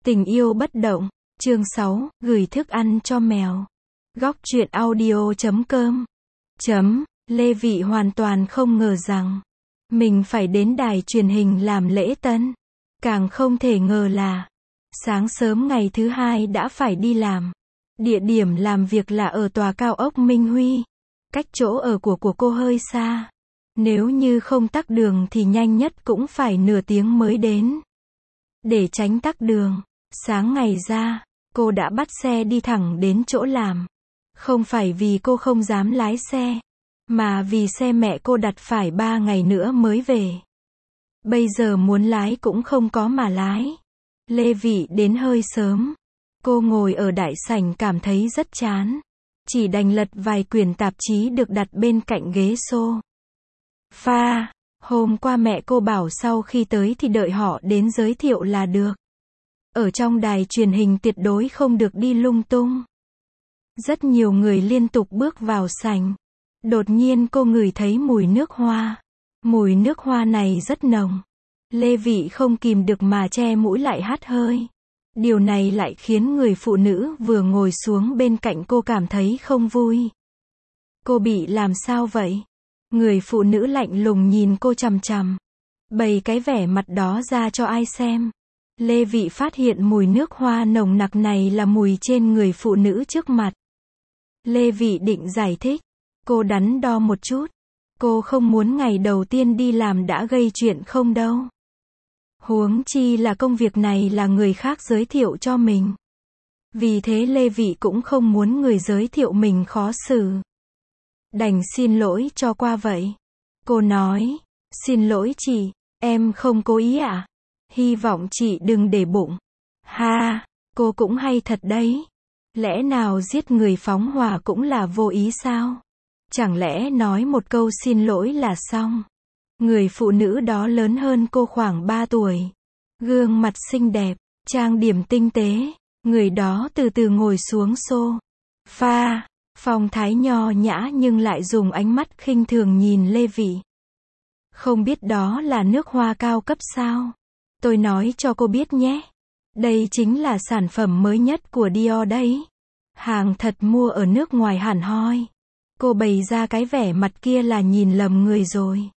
Tình yêu bất động, chương 6, gửi thức ăn cho mèo. Góc truyện audio.com. Lê Vị hoàn toàn không ngờ rằng mình phải đến đài truyền hình làm lễ tân. Càng không thể ngờ là sáng sớm ngày thứ hai đã phải đi làm. Địa điểm làm việc là ở tòa cao ốc Minh Huy. Cách chỗ ở của cô hơi xa. Nếu như không tắc đường thì nhanh nhất cũng phải nửa tiếng mới đến. Để tránh tắc đường, sáng ngày ra, cô đã bắt xe đi thẳng đến chỗ làm. Không phải vì cô không dám lái xe, mà vì xe mẹ cô đặt phải 3 ngày nữa mới về. Bây giờ muốn lái cũng không có mà lái. Lê Vị đến hơi sớm. Cô ngồi ở đại sảnh cảm thấy rất chán. Chỉ đành lật vài quyển tạp chí được đặt bên cạnh ghế sofa. Hôm qua mẹ cô bảo sau khi tới thì đợi họ đến giới thiệu là được. Ở trong đài truyền hình tuyệt đối không được đi lung tung. Rất nhiều người liên tục bước vào sảnh. Đột nhiên cô ngửi thấy mùi nước hoa. Mùi nước hoa này rất nồng. Lê Vị không kìm được mà che mũi lại hắt hơi. Điều này lại khiến người phụ nữ vừa ngồi xuống bên cạnh cô cảm thấy không vui. Cô bị làm sao vậy? Người phụ nữ lạnh lùng nhìn cô chằm chằm. Bày cái vẻ mặt đó ra cho ai xem. Lê Vị phát hiện mùi nước hoa nồng nặc này là mùi trên người phụ nữ trước mặt. Lê Vị định giải thích. Cô đắn đo một chút. Cô không muốn ngày đầu tiên đi làm đã gây chuyện không đâu. Huống chi là công việc này là người khác giới thiệu cho mình. Vì thế Lê Vị cũng không muốn người giới thiệu mình khó xử. Đành xin lỗi cho qua vậy. Cô nói, xin lỗi chị, em không cố ý ạ. Hy vọng chị đừng để bụng. Ha, cô cũng hay thật đấy. Lẽ nào giết người phóng hỏa cũng là vô ý sao? Chẳng lẽ nói một câu xin lỗi là xong? Người phụ nữ đó lớn hơn cô khoảng 3 tuổi. Gương mặt xinh đẹp, trang điểm tinh tế. Người đó từ từ ngồi xuống sofa. Phong thái nho nhã nhưng lại dùng ánh mắt khinh thường nhìn Lê Vị. Không biết đó là nước hoa cao cấp sao? Tôi nói cho cô biết nhé. Đây chính là sản phẩm mới nhất của Dior đấy. Hàng thật mua ở nước ngoài hẳn hoi. Cô bày ra cái vẻ mặt kia là nhìn lầm người rồi.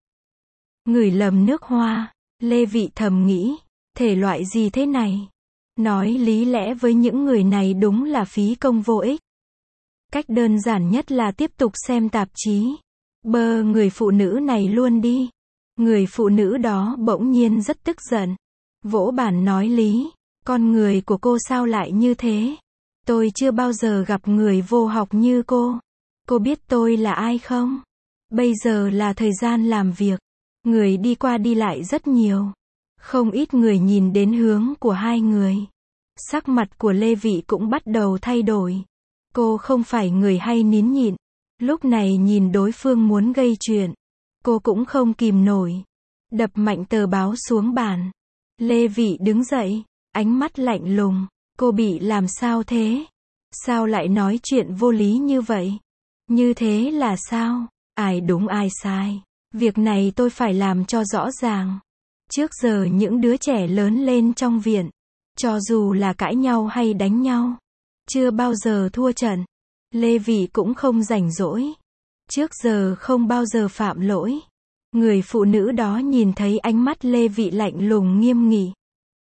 Ngửi lầm nước hoa, Lê Vị thầm nghĩ, thể loại gì thế này? Nói lý lẽ với những người này đúng là phí công vô ích. Cách đơn giản nhất là tiếp tục xem tạp chí. Bơ người phụ nữ này luôn đi. Người phụ nữ đó bỗng nhiên rất tức giận. Vỗ bàn nói lý. Con người của cô sao lại như thế? Tôi chưa bao giờ gặp người vô học như cô. Cô biết tôi là ai không? Bây giờ là thời gian làm việc. Người đi qua đi lại rất nhiều. Không ít người nhìn đến hướng của hai người. Sắc mặt của Lê Vị cũng bắt đầu thay đổi. Cô không phải người hay nín nhịn. Lúc này nhìn đối phương muốn gây chuyện. Cô cũng không kìm nổi. Đập mạnh tờ báo xuống bàn. Lê Vị đứng dậy. Ánh mắt lạnh lùng. Cô bị làm sao thế? Sao lại nói chuyện vô lý như vậy? Như thế là sao? Ai đúng ai sai? Việc này tôi phải làm cho rõ ràng. Trước giờ những đứa trẻ lớn lên trong viện. Cho dù là cãi nhau hay đánh nhau. Chưa bao giờ thua trận. Lê Vị cũng không rảnh rỗi. Trước giờ không bao giờ phạm lỗi. Người phụ nữ đó nhìn thấy ánh mắt Lê Vị lạnh lùng nghiêm nghị.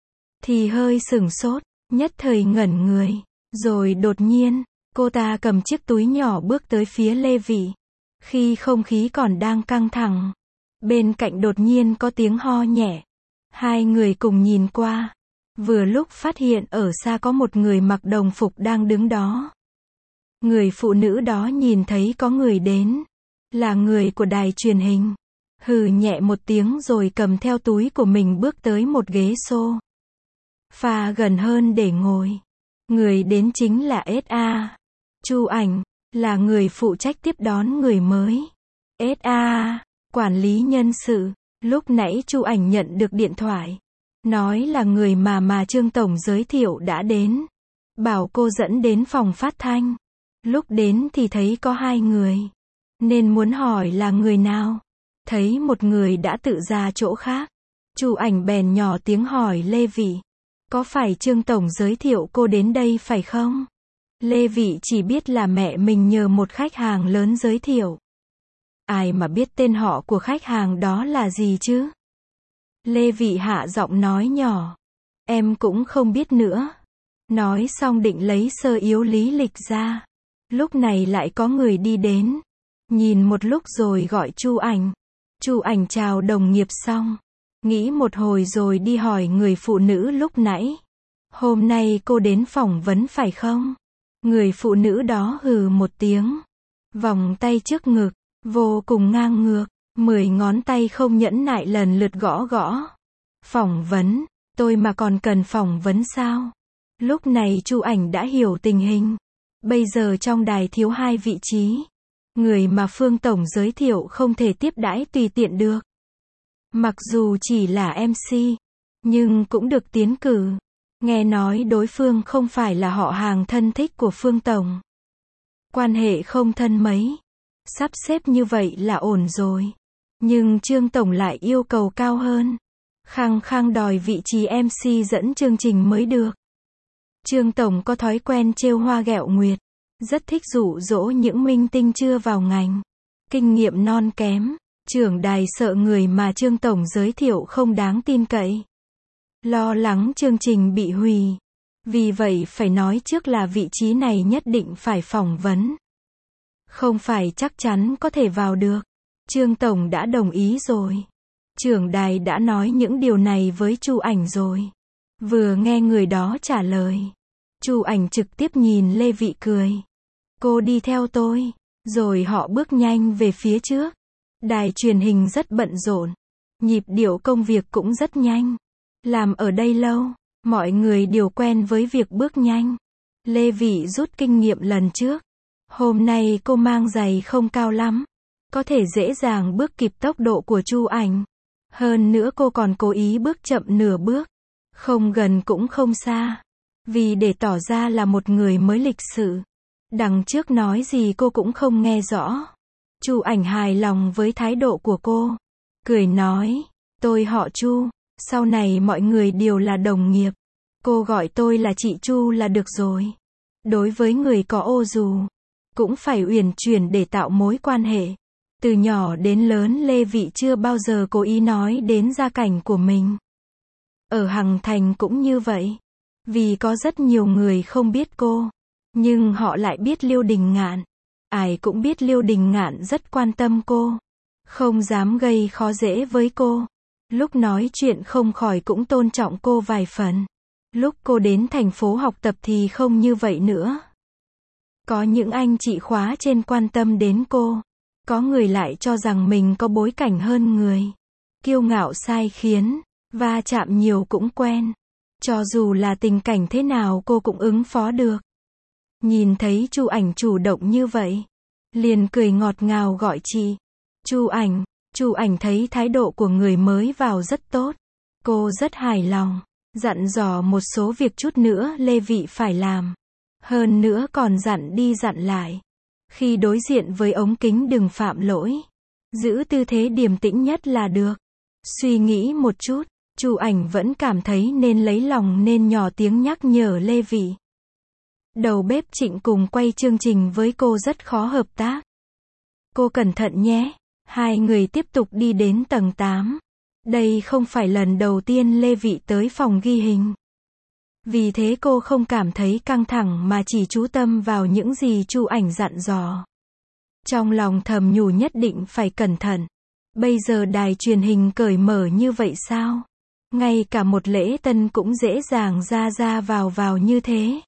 Thì hơi sửng sốt, nhất thời ngẩn người. Rồi đột nhiên, cô ta cầm chiếc túi nhỏ bước tới phía Lê Vị. Khi không khí còn đang căng thẳng. Bên cạnh đột nhiên có tiếng ho nhẹ. Hai người cùng nhìn qua. Vừa lúc phát hiện ở xa có một người mặc đồng phục đang đứng đó. Người phụ nữ đó nhìn thấy có người đến. Là người của đài truyền hình. Hừ nhẹ một tiếng rồi cầm theo túi của mình bước tới một ghế sofa gần hơn để ngồi. Người đến chính là S.A. Chu Ảnh, là người phụ trách tiếp đón người mới. S.A. quản lý nhân sự. Lúc nãy Chu Ảnh nhận được điện thoại. Nói là người mà Trương Tổng giới thiệu đã đến. Bảo cô dẫn đến phòng phát thanh. Lúc đến thì thấy có 2 người. Nên muốn hỏi là người nào. Thấy một người đã tự ra chỗ khác. Chu Ảnh bèn nhỏ tiếng hỏi Lê Vị. Có phải Trương Tổng giới thiệu cô đến đây phải không? Lê Vị chỉ biết là mẹ mình nhờ một khách hàng lớn giới thiệu. Ai mà biết tên họ của khách hàng đó là gì chứ? Lê Vị hạ giọng nói nhỏ. Em cũng không biết nữa. Nói xong định lấy sơ yếu lý lịch ra. Lúc này lại có người đi đến. Nhìn một lúc rồi gọi Chu Ảnh. Chu Ảnh chào đồng nghiệp xong. Nghĩ một hồi rồi đi hỏi người phụ nữ lúc nãy. Hôm nay cô đến phỏng vấn phải không? Người phụ nữ đó hừ một tiếng. Vòng tay trước ngực, vô cùng ngang ngược. 10 ngón tay không nhẫn nại lần lượt gõ gõ. Phỏng vấn, tôi mà còn cần phỏng vấn sao? Lúc này Chu Ảnh đã hiểu tình hình. Bây giờ trong đài thiếu 2 vị trí. Người mà Phương Tổng giới thiệu không thể tiếp đãi tùy tiện được. Mặc dù chỉ là MC, nhưng cũng được tiến cử. Nghe nói đối phương không phải là họ hàng thân thích của Phương Tổng. Quan hệ không thân mấy. Sắp xếp như vậy là ổn rồi. Nhưng Trương Tổng lại yêu cầu cao hơn. Khăng khăng đòi vị trí MC dẫn chương trình mới được. Trương Tổng có thói quen trêu hoa ghẹo nguyệt. Rất thích dụ dỗ những minh tinh chưa vào ngành. Kinh nghiệm non kém. Trưởng đài sợ người mà Trương Tổng giới thiệu không đáng tin cậy. Lo lắng chương trình bị hủy. Vì vậy phải nói trước là vị trí này nhất định phải phỏng vấn. Không phải chắc chắn có thể vào được. Trương Tổng đã đồng ý rồi. Trưởng đài đã nói những điều này với Chu Ảnh rồi. Vừa nghe người đó trả lời. Chu Ảnh trực tiếp nhìn Lê Vị cười. Cô đi theo tôi. Rồi họ bước nhanh về phía trước. Đài truyền hình rất bận rộn. Nhịp điệu công việc cũng rất nhanh. Làm ở đây lâu, mọi người đều quen với việc bước nhanh. Lê Vị rút kinh nghiệm lần trước. Hôm nay cô mang giày không cao lắm. Có thể dễ dàng bước kịp tốc độ của Chu Ảnh. Hơn nữa cô còn cố ý bước chậm nửa bước. Không gần cũng không xa. Vì để tỏ ra là một người mới lịch sự. Đằng trước nói gì cô cũng không nghe rõ. Chu Ảnh hài lòng với thái độ của cô. Cười nói, tôi họ Chu, sau này mọi người đều là đồng nghiệp. Cô gọi tôi là chị Chu là được rồi. Đối với người có ô dù, cũng phải uyển chuyển để tạo mối quan hệ. Từ nhỏ đến lớn Lê Vị chưa bao giờ cố ý nói đến gia cảnh của mình. Ở Hằng Thành cũng như vậy. Vì có rất nhiều người không biết cô. Nhưng họ lại biết Liêu Đình Ngạn. Ai cũng biết Liêu Đình Ngạn rất quan tâm cô. Không dám gây khó dễ với cô. Lúc nói chuyện không khỏi cũng tôn trọng cô vài phần. Lúc cô đến thành phố học tập thì không như vậy nữa. Có những anh chị khóa trên quan tâm đến cô. Có người lại cho rằng mình có bối cảnh hơn người. Kiêu ngạo sai khiến. Va chạm nhiều cũng quen. Cho dù là tình cảnh thế nào cô cũng ứng phó được. Nhìn thấy Chu Ảnh chủ động như vậy, liền cười ngọt ngào gọi chị. Chu Ảnh. Chu Ảnh thấy thái độ của người mới vào rất tốt. Cô rất hài lòng. Dặn dò một số việc chút nữa Lê Vị phải làm. Hơn nữa còn dặn đi dặn lại. Khi đối diện với ống kính đừng phạm lỗi. Giữ tư thế điềm tĩnh nhất là được. Suy nghĩ một chút, Chu Ảnh vẫn cảm thấy nên lấy lòng nên nhỏ tiếng nhắc nhở Lê Vị. Đầu bếp Trịnh cùng quay chương trình với cô rất khó hợp tác. Cô cẩn thận nhé. Hai người tiếp tục đi đến tầng 8. Đây không phải lần đầu tiên Lê Vị tới phòng ghi hình. Vì thế cô không cảm thấy căng thẳng mà chỉ chú tâm vào những gì Chu Ảnh dặn dò. Trong lòng thầm nhủ nhất định phải cẩn thận. Bây giờ đài truyền hình cởi mở như vậy sao? Ngay cả một lễ tân cũng dễ dàng ra vào như thế.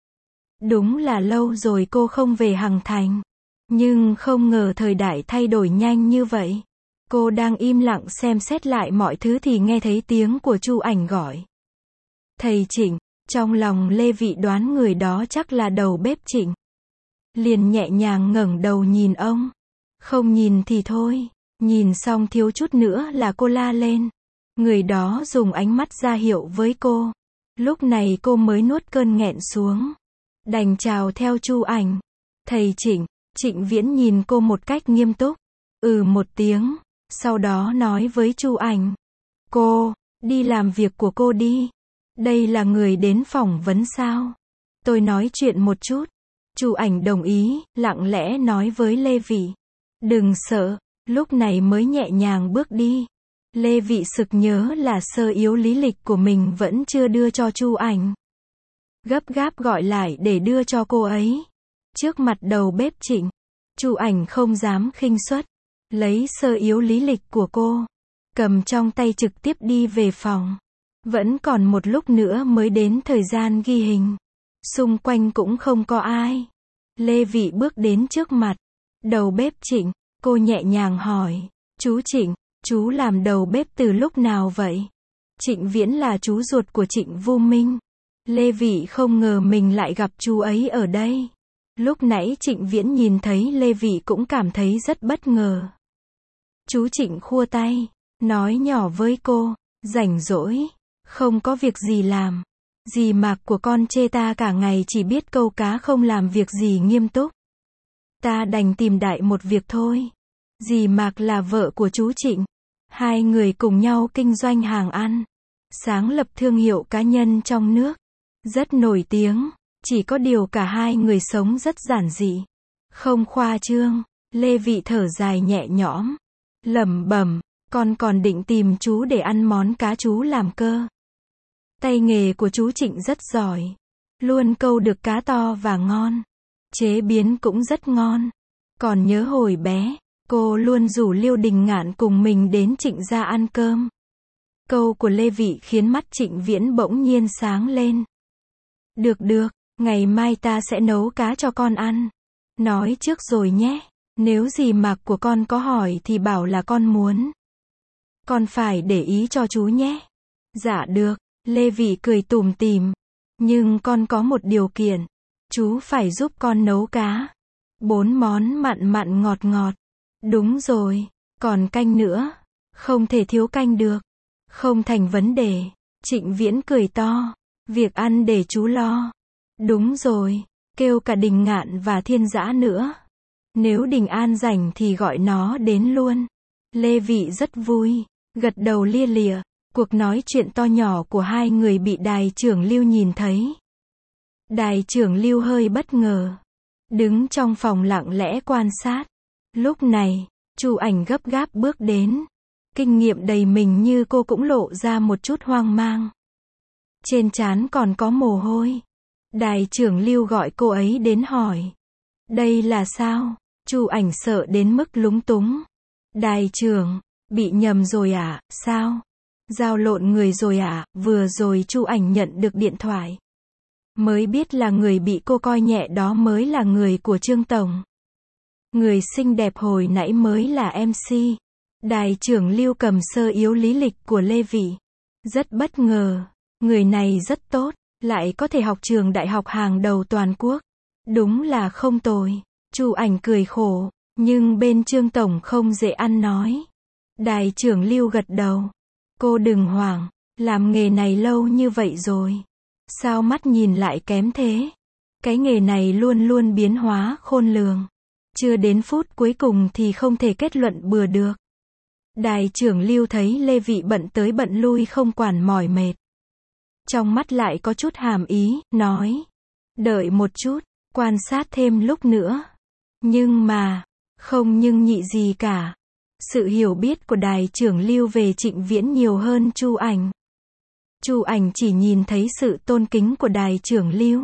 Đúng là lâu rồi cô không về Hằng Thành. Nhưng không ngờ thời đại thay đổi nhanh như vậy. Cô đang im lặng xem xét lại mọi thứ thì nghe thấy tiếng của Chu Ảnh gọi. Thầy Trịnh. Trong lòng Lê Vị đoán người đó chắc là đầu bếp Trịnh. Liền nhẹ nhàng ngẩng đầu nhìn ông. Không nhìn thì thôi. Nhìn xong thiếu chút nữa là cô la lên. Người đó dùng ánh mắt ra hiệu với cô. Lúc này cô mới nuốt cơn nghẹn xuống. Đành chào theo Chu Ảnh. Thầy Trịnh. Trịnh Viễn nhìn cô một cách nghiêm túc. Một tiếng. Sau đó nói với Chu Ảnh. Cô, đi làm việc của cô đi. Đây là người đến phỏng vấn sao? Tôi nói chuyện một chút. Chu Ảnh đồng ý, lặng lẽ nói với Lê Vị. Đừng sợ, lúc này mới nhẹ nhàng bước đi. Lê Vị sực nhớ là sơ yếu lý lịch của mình vẫn chưa đưa cho Chu Ảnh. Gấp gáp gọi lại để đưa cho cô ấy. Trước mặt đầu bếp Trịnh, Chu Ảnh không dám khinh suất, lấy sơ yếu lý lịch của cô, cầm trong tay trực tiếp đi về phòng. Vẫn còn một lúc nữa mới đến thời gian ghi hình. Xung quanh cũng không có ai. Lê Vị bước đến trước mặt đầu bếp Trịnh, cô nhẹ nhàng hỏi, chú Trịnh, chú làm đầu bếp từ lúc nào vậy? Trịnh Viễn là chú ruột của Trịnh Vô Minh. Lê Vị không ngờ mình lại gặp chú ấy ở đây. Lúc nãy Trịnh Viễn nhìn thấy Lê Vị cũng cảm thấy rất bất ngờ. Chú Trịnh khua tay, nói nhỏ với cô, rảnh rỗi, không có việc gì làm. Dì Mạc của con chê ta cả ngày chỉ biết câu cá không làm việc gì nghiêm túc. Ta đành tìm đại một việc thôi. Dì Mạc là vợ của chú Trịnh. Hai người cùng nhau kinh doanh hàng ăn, sáng lập thương hiệu cá nhân trong nước, rất nổi tiếng. Chỉ có điều cả hai người sống rất giản dị, không khoa trương. Lê Vị thở dài nhẹ nhõm, lẩm bẩm, con còn định tìm chú để ăn món cá chú làm cơ. Tay nghề của chú Trịnh rất giỏi, luôn câu được cá to và ngon, chế biến cũng rất ngon. Còn nhớ hồi bé, cô luôn rủ Liêu Đình Ngạn cùng mình đến Trịnh gia ăn cơm. Câu của Lê Vị khiến mắt Trịnh Viễn bỗng nhiên sáng lên. Được được, ngày mai ta sẽ nấu cá cho con ăn. Nói trước rồi nhé, nếu dì Mạc của con có hỏi thì bảo là con muốn. Con phải để ý cho chú nhé. Dạ được, Lê Vị cười tủm tỉm. Nhưng con có một điều kiện. Chú phải giúp con nấu cá. 4 món mặn mặn ngọt ngọt. Đúng rồi, còn canh nữa. Không thể thiếu canh được. Không thành vấn đề. Trịnh Viễn cười to. Việc ăn để chú lo. Đúng rồi, kêu cả Đình Ngạn và Thiên Dã nữa. Nếu Đình An rảnh thì gọi nó đến luôn. Lê Vị rất vui, gật đầu lia lịa. Cuộc nói chuyện to nhỏ của hai người bị đài trưởng Lưu nhìn thấy. Đài trưởng Lưu hơi bất ngờ, đứng trong phòng lặng lẽ quan sát. Lúc này, Chu Ảnh gấp gáp bước đến. Kinh nghiệm đầy mình như cô cũng lộ ra một chút hoang mang. Trên trán còn có mồ hôi. Đài trưởng Lưu gọi cô ấy đến hỏi. Đây là sao? Chu Ảnh sợ đến mức lúng túng. Đài trưởng, bị nhầm rồi à, sao? Giao lộn người rồi à? Vừa rồi Chu Ảnh nhận được điện thoại. Mới biết là người bị cô coi nhẹ đó mới là người của Trương Tổng. Người xinh đẹp hồi nãy mới là MC. Đài trưởng Lưu cầm sơ yếu lý lịch của Lê Vị. Rất bất ngờ. Người này rất tốt, lại có thể học trường đại học hàng đầu toàn quốc. Đúng là không tồi. Chu Ảnh cười khổ, nhưng bên Trương Tổng không dễ ăn nói. Đài trưởng Lưu gật đầu. Cô đừng hoảng, làm nghề này lâu như vậy rồi. Sao mắt nhìn lại kém thế? Cái nghề này luôn luôn biến hóa khôn lường. Chưa đến phút cuối cùng thì không thể kết luận bừa được. Đài trưởng Lưu thấy Lê Vị bận tới bận lui không quản mỏi mệt. Trong mắt lại có chút hàm ý, nói. Đợi một chút, quan sát thêm lúc nữa. Nhưng mà, không nhưng nhị gì cả. Sự hiểu biết của đài trưởng Lưu về Trịnh Viễn nhiều hơn Chu Ảnh. Chu Ảnh chỉ nhìn thấy sự tôn kính của đài trưởng Lưu.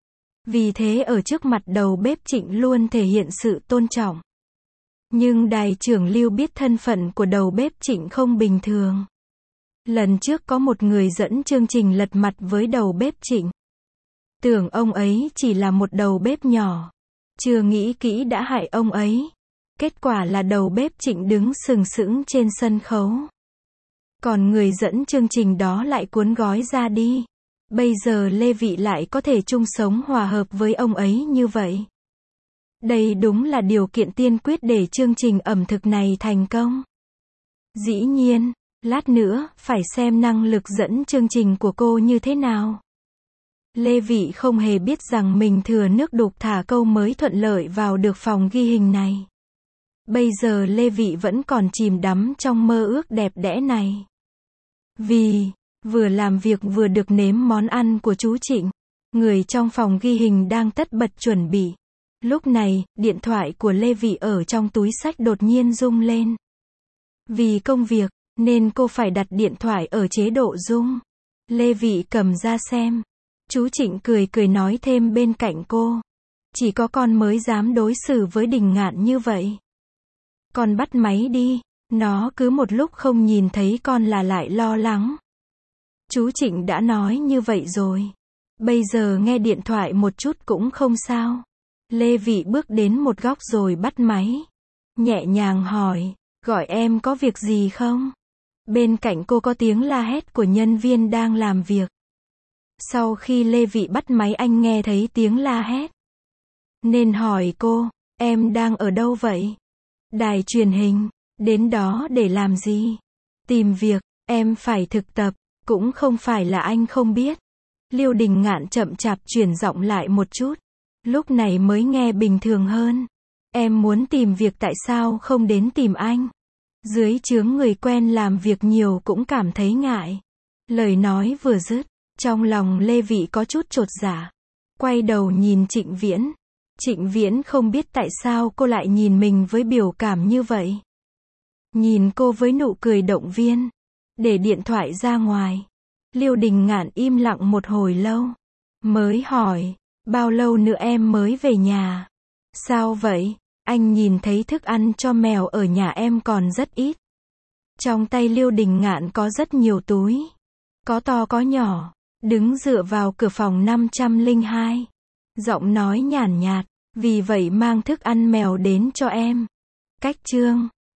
Vì thế ở trước mặt đầu bếp Trịnh luôn thể hiện sự tôn trọng. Nhưng đài trưởng Lưu biết thân phận của đầu bếp Trịnh không bình thường. Lần trước có một người dẫn chương trình lật mặt với đầu bếp Trịnh. Tưởng ông ấy chỉ là một đầu bếp nhỏ. Chưa nghĩ kỹ đã hại ông ấy. Kết quả là đầu bếp Trịnh đứng sừng sững trên sân khấu. Còn người dẫn chương trình đó lại cuốn gói ra đi. Bây giờ Lê Vị lại có thể chung sống hòa hợp với ông ấy như vậy. Đây đúng là điều kiện tiên quyết để chương trình ẩm thực này thành công. Dĩ nhiên, lát nữa, phải xem năng lực dẫn chương trình của cô như thế nào. Lê Vị không hề biết rằng mình thừa nước đục thả câu mới thuận lợi vào được phòng ghi hình này. Bây giờ Lê Vị vẫn còn chìm đắm trong mơ ước đẹp đẽ này. Vì Vừa làm việc vừa được nếm món ăn của chú Trịnh. Người trong phòng ghi hình đang tất bật chuẩn bị. Lúc này, điện thoại của Lê Vị ở trong túi xách đột nhiên rung lên. Vì công việc, nên cô phải đặt điện thoại ở chế độ rung. Lê Vị cầm ra xem. Chú Trịnh cười cười nói thêm bên cạnh cô. Chỉ có con mới dám đối xử với Đình Ngạn như vậy. Con bắt máy đi. Nó cứ một lúc không nhìn thấy con là lại lo lắng. Chú Trịnh đã nói như vậy rồi. Bây giờ nghe điện thoại một chút cũng không sao. Lê Vị bước đến một góc rồi bắt máy. Nhẹ nhàng hỏi, gọi em có việc gì không? Bên cạnh cô có tiếng la hét của nhân viên đang làm việc. Sau khi Lê Vị bắt máy anh nghe thấy tiếng la hét. Nên hỏi cô, em đang ở đâu vậy? Đài truyền hình, đến đó để làm gì? Tìm việc, em phải thực tập, cũng không phải là anh không biết. Liêu Đình Ngạn chậm chạp chuyển giọng lại một chút. Lúc này mới nghe bình thường hơn. Em muốn tìm việc tại sao không đến tìm anh? Dưới chướng người quen làm việc nhiều cũng cảm thấy ngại. Lời nói vừa dứt, trong lòng Lê Vị có chút chột dạ. Quay đầu nhìn Trịnh Viễn. Trịnh Viễn không biết tại sao cô lại nhìn mình với biểu cảm như vậy. Nhìn cô với nụ cười động viên. Để điện thoại ra ngoài. Liêu Đình Ngạn im lặng một hồi lâu. Mới hỏi, bao lâu nữa em mới về nhà? Sao vậy? Anh nhìn thấy thức ăn cho mèo ở nhà em còn rất ít. Trong tay Liêu Đình Ngạn có rất nhiều túi. Có to có nhỏ. Đứng dựa vào cửa phòng 502. Giọng nói nhàn nhạt. Vì vậy mang thức ăn mèo đến cho em. Cách chương